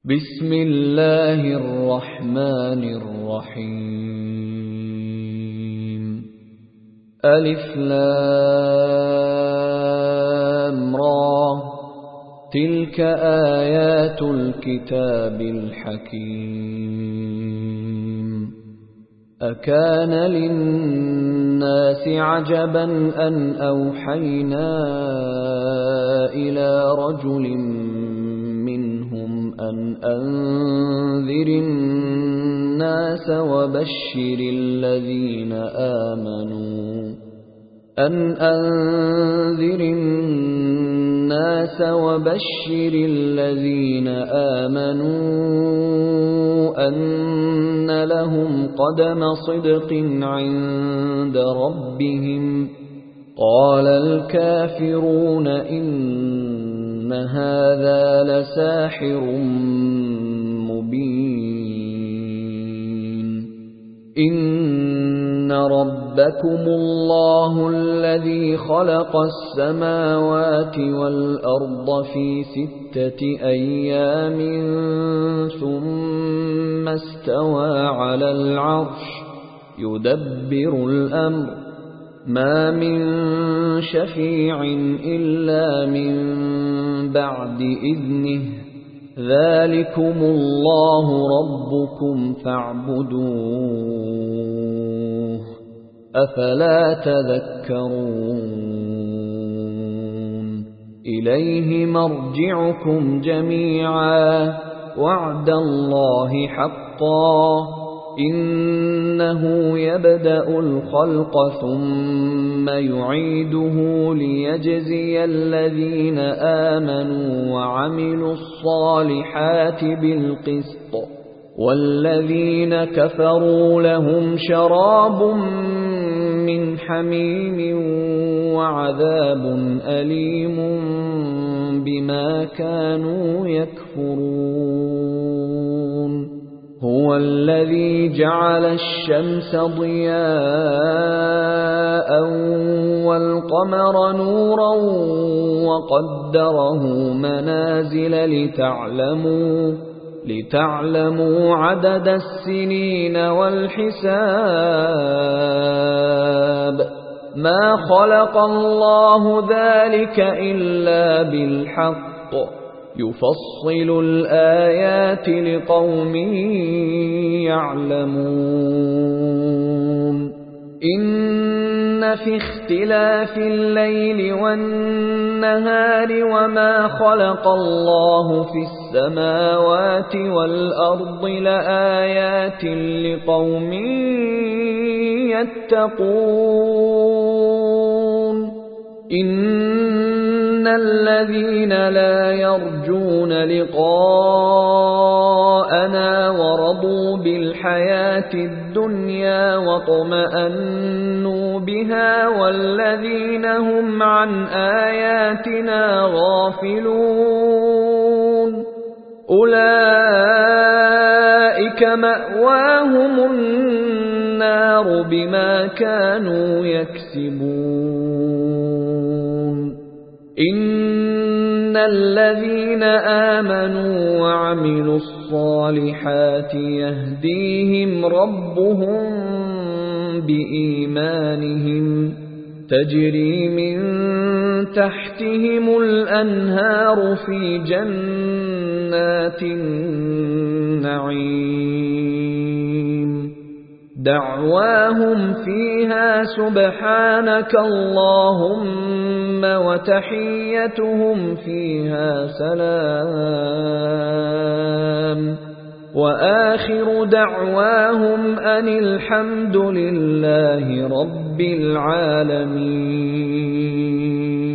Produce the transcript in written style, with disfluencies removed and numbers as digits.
بسم الله الرحمن الرحيم ألف لام را تلك آيات الكتاب الحكيم أكان للناس عجبا أن أوحينا إلى رجل منهم أن أنذر الناس وبشر الذين آمنوا أن لهم قدم صدق عند ربهم قال الكافرون إن هذا لساحر مبين إن ربكم الله الذي خلق السماوات والأرض في 6 أيام ثم استوى على العرش يدبر الأمر ما من شفيع إلا من بعد إذنه ذلكم الله ربكم فاعبدوه أفلا تذكرون إليه مرجعكم جميعا وعد الله حقا إنه يبدأ الخلق ثم يعيده ليجزي الذين آمنوا وعملوا الصالحات بالقسط والذين كفروا لهم شراب من حميم وعذاب أليم بما كانوا يكفرون هو الذي جعل الشمس ضياء والقمر نورا وقدره منازل لتعلموا عدد السنين والحساب ما خلق الله ذلك إلا بالحق يفصل الآيات لقوم يعلمون إن في اختلاف الليل والنهار وما خلق الله في السماوات والأرض لآيات لقوم يتقون إن الذين لا يرجون لقاءنا ورضوا بالحياة الدنيا واطمأنوا بها والذين هم عن آياتنا غافلون أولئك مأواهم النار بما كانوا يكسبون إن الذين آمنوا وعملوا الصالحات يهديهم ربهم بإيمانهم تجري من تحتهم الأنهار في جنات النعيم دعواهم فيها سبحانك اللهم وتحيتهم فيها سلام وآخر دعواهم أن الحمد لله رب العالمين.